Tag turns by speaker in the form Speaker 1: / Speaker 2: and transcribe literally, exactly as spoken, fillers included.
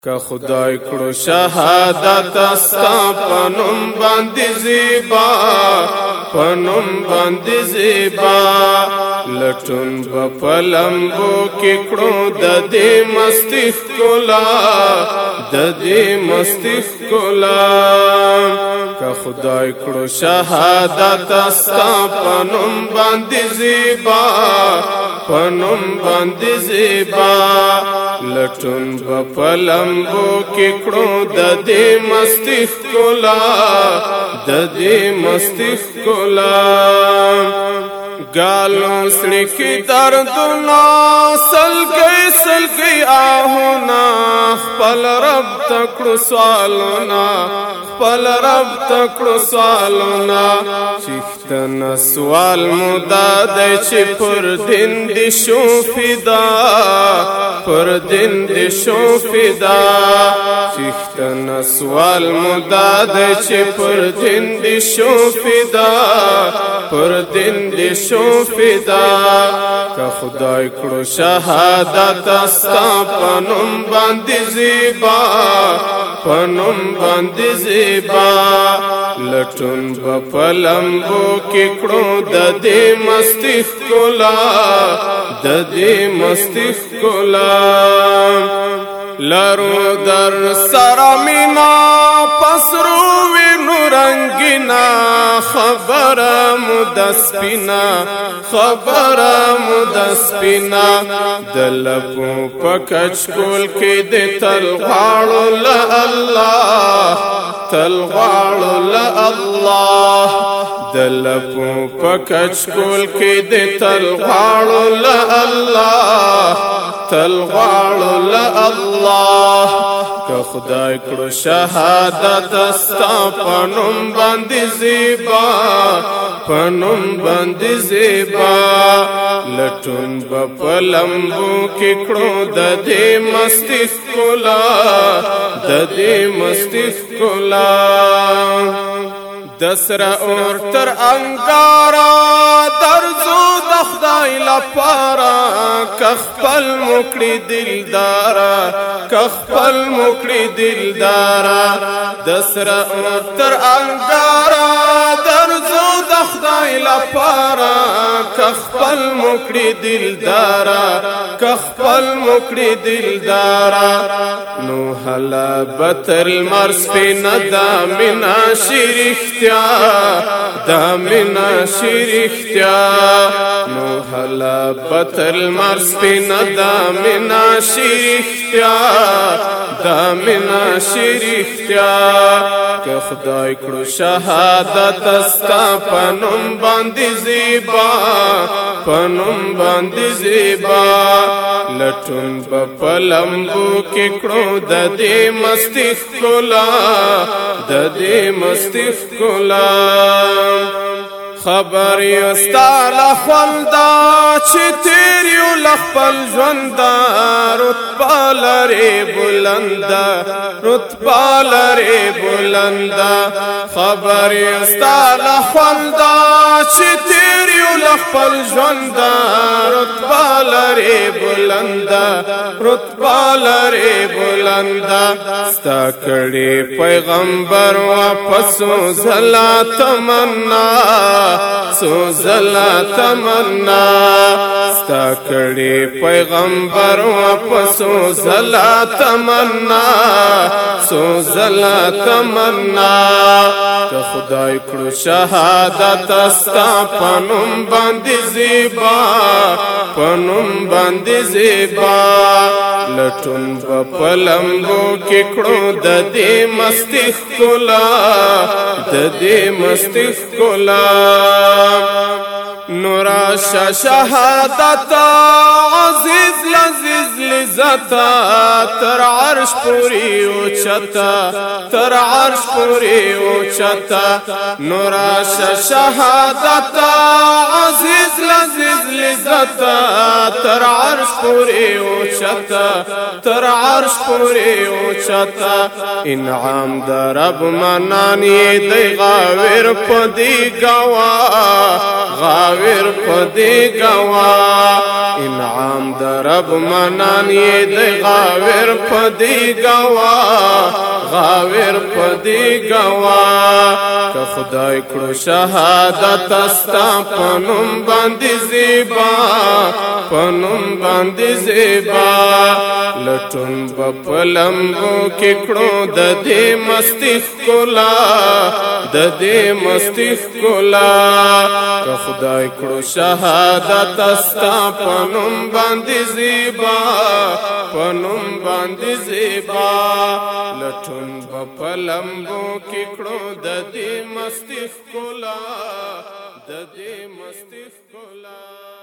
Speaker 1: که خدای کړو شهادت استا پنوم باندې زیبا پنوم باندې زیبا لټون په پلمبو کې کړو د دې مستخ کولا د دې مستخ کولا که خدای کړو شهادت استا پنوم باندې زیبا پنوم باندې زیبا لټون په پلمبو کې کړو د دې مستخ کولا د دې مستخ کولا گالوں سڑکی دردنا سلگئی سلگئی آہونا خپل رب تکڑو سوالونا خپل رب تکڑو سوالونا شیختنا سوال مدا دی چی پر دن دی شو فدا پر دن دی شو فدا شیختنا سوال مدا دی چی پر دن دی شو فدا پر دن دی شو فدا که خدای کړو شهادت استا پنوم باندې زیبا پنوم باندې زیبا لټون په پلمبو کې کړو د دې مستخ کولا د دې مستخ کولا لارو در سرمینا پسرو وینو رنگینا خبر مدسپینا خبر مدسپینا دلپو پکچ کول کې د تلغاړو ل الله تلغاړو ل الله دلپو پکچ کول کې د تلغاړو ل الله تلغاړو ل الله که خدای کړو شهادت استا پنوم باندې زیبا پنوم باندې زیبا لټون په پلمبو کې کړو د دې مستخ کولا د دې مستخ کولا دسرا اور تر انگارا درزو د خدای لپاره کخپل مکړي دلدارا کخپل مکړي دلدارا دسرا اور تر انگارا درزو د خدای لپاره کخپل مکړي دلدارا کخپل مکړي دلدارا نو هلا بتر المرس په ندا منا شریختیا دا منا شریختیا نو هلا بتر المرس په ندا منا شریختیا دا منا شریختیا که خدای کړو شهادت استا پنوم باندې زیبا پنوم باندې زیبا لټون په پلمبو کې کړو د دې مستخ کولا د دې مستخ کولا خبر یستال خلدا چې تیریو لخپل ژوندا رتبه لري بلندا رتبه لري بلندا خبر یستال خلدا چې تیریو لخپل ژوندا رتبه لري بلندا رتبه لري بلندا ستا کړي پیغمبر واپسو زلا تمنا سوزلا تمنا ستا کړي پیغمبر واپسو زلا تمنا سوزلا تمنا که خدای کړو شهادت استا پنوم باندې زیبا پنوم باندې زیبا لټون په پلمبو کې کړو د دې مستخ کولا د دې مستخ کولا نورا شهادت عزیز لذیذ لذتا تر عرش پوری اوچتا تر عرش پوری اوچتا نورا شهادت عزیز لذیذ لذتا تر عرش پوری اوچتا تر عرش پوری اوچتا انعام در رب منانی دی غاور پدی گوا غاویر پدی گوا انعام در رب منانی دی غاویر پدی گوا غاویر پدی گوا که خدای کړو شهادت استا پنوم باندې زیبا پنوم باندې زیبا لټون بپلمبو کې کړو د دې مستی ښکلا د دې مستی ښکلا که خدای کړو شهادت استا پنوم باندې زیبا پنوم باندې زیبا لټون بپلمبو کې کړو د دې مستی ښکلا د دې مستی ښکلا